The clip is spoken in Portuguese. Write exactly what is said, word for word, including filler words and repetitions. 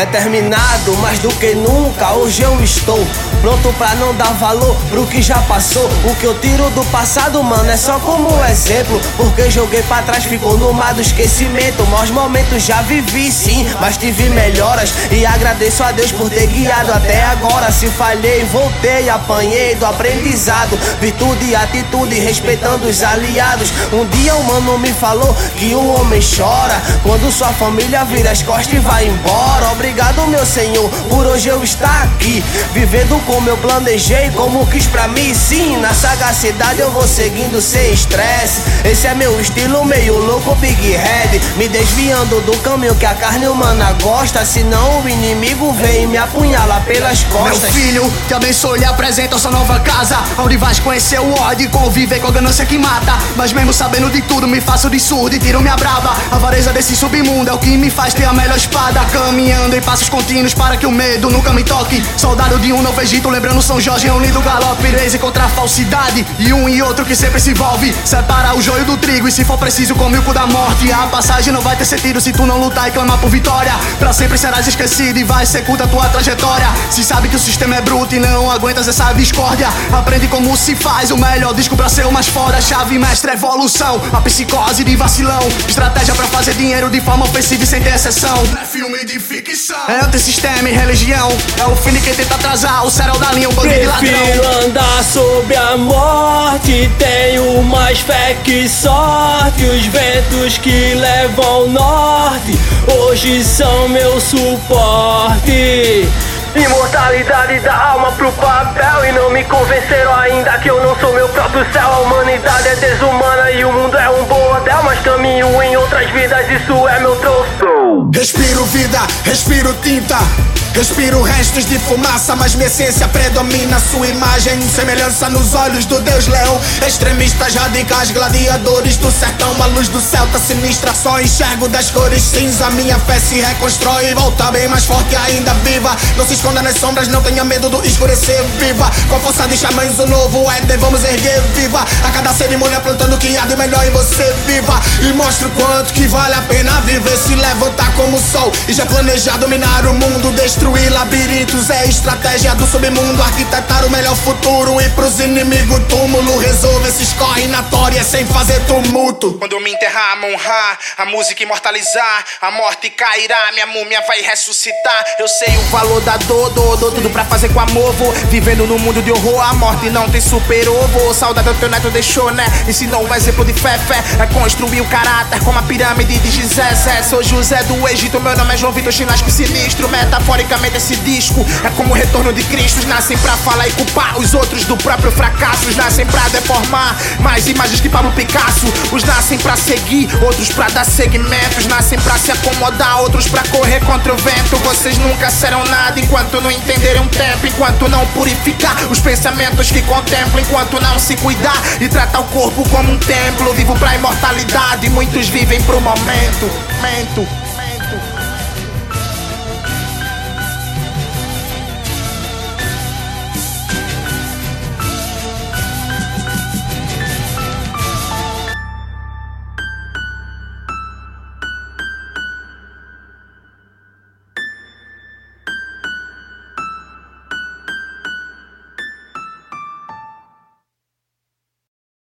determinado mais do que nunca. Hoje eu estou pronto pra não dar valor pro que já passou. O que eu tiro do passado, mano, é só como exemplo, porque joguei pra trás, ficou no mar do esquecimento. Maus momentos já vivi sim, mas tive melhoras, e agradeço a Deus por ter guiado até agora. Se falhei, voltei, apanhei do aprendizado, virtude e atitude, respeitando os aliados. Um dia um mano me falou que um homem chora quando sua família vira as costas e vai embora. Obrigado, meu Senhor, por hoje eu estar aqui, vivendo como eu planejei, como quis pra mim. Sim, na sagacidade eu vou seguindo sem estresse. Esse é meu estilo meio louco, Big Head, me desviando do caminho que a carne humana gosta, senão o inimigo vem e me apunhala pelas costas. Meu filho, te abençoe e apresenta a sua nova casa, onde vais conhecer o ódio e conviver com a ganância que mata. Mas mesmo sabendo de tudo, me faço de surdo e tiro minha brava. A avareza desse submundo é o que me faz ter a melhor espada, caminhando em passos contínuos para que o medo nunca me toque. Soldado de um novo Egito, lembrando São Jorge, reunindo o galope, raise contra a falsidade, e um e outro que sempre se envolve. Separa o joio do trigo e se for preciso come o cu da morte. A passagem não vai ter sentido se tu não lutar e clamar por vitória. Pra sempre serás esquecido e vai ser curta a tua trajetória. Se sabe que o sistema é bruto e não aguentas essa discórdia, aprende como se faz o melhor disco pra ser o mais foda. Chave mestra, evolução, a psicose de vacilão, estratégia pra fazer dinheiro de forma ofensiva e sem ter exceção. Não é filme de ficção, é antissistema e religião, é o fim de quem tenta atrasar o cérebro da linha, o bandido de ladrão. Prefiro andar sobre a morte, tenho mais fé que sorte. Os ventos que levam ao norte hoje são meu suporte. Imortalidade da alma pro papel, e não me convenceram ainda que eu não sou meu próprio céu. A humanidade é desumana e o mundo é um bordel, mas caminho em outras vidas, isso é meu troféu. Respiro vida, respiro tinta, respiro restos de fumaça, mas minha essência predomina. Sua imagem, semelhança nos olhos do Deus Leão. Extremistas radicais, gladiadores do sertão. A luz do céu tá sinistra, só enxergo das cores cinza. Minha fé se reconstrói e volta bem mais forte, ainda viva. Não se esconda nas sombras, não tenha medo do escurecer. Viva, com a força de xamãs, o novo Éden vamos erguer. Viva, a cada cerimônia plantando o que há de melhor em você. Viva, e mostra o quanto que vale a pena viver. Se levantar como o sol e já planejar dominar o mundo, destruir labirintos é estratégia do submundo. Arquitetar o melhor futuro e pros inimigos túmulo. Resolver esses corre na tória sem fazer tumulto. Quando eu me enterrar, honrar, a música imortalizar, a morte cairá, minha múmia vai ressuscitar. Eu sei o valor da dor, dor, dor, tudo pra fazer com amor. Vou vivendo num mundo de horror, a morte não tem superou. Vou, saudade do teu neto deixou, né? Ensinou um exemplo de fé, fé é construir o caráter como a pirâmide de Gizé. Zé, sou José do Egito, meu nome é João Vitor Chinasco sinistro. Metaforicamente esse disco é como o retorno de Cristo. Nascem pra falar e culpar os outros do próprio fracasso. Os nascem pra deformar mais imagens que Pablo Picasso. Os nascem pra seguir, outros pra dar segmentos. Nascem pra se acomodar, outros pra correr contra o vento. Vocês nunca serão nada enquanto não entenderem um tempo, enquanto não purificar os pensamentos que contemplam, enquanto não se cuidar e tratar o corpo como um templo. Vivo pra imortalidade, muitos vivem pro momento. Momento.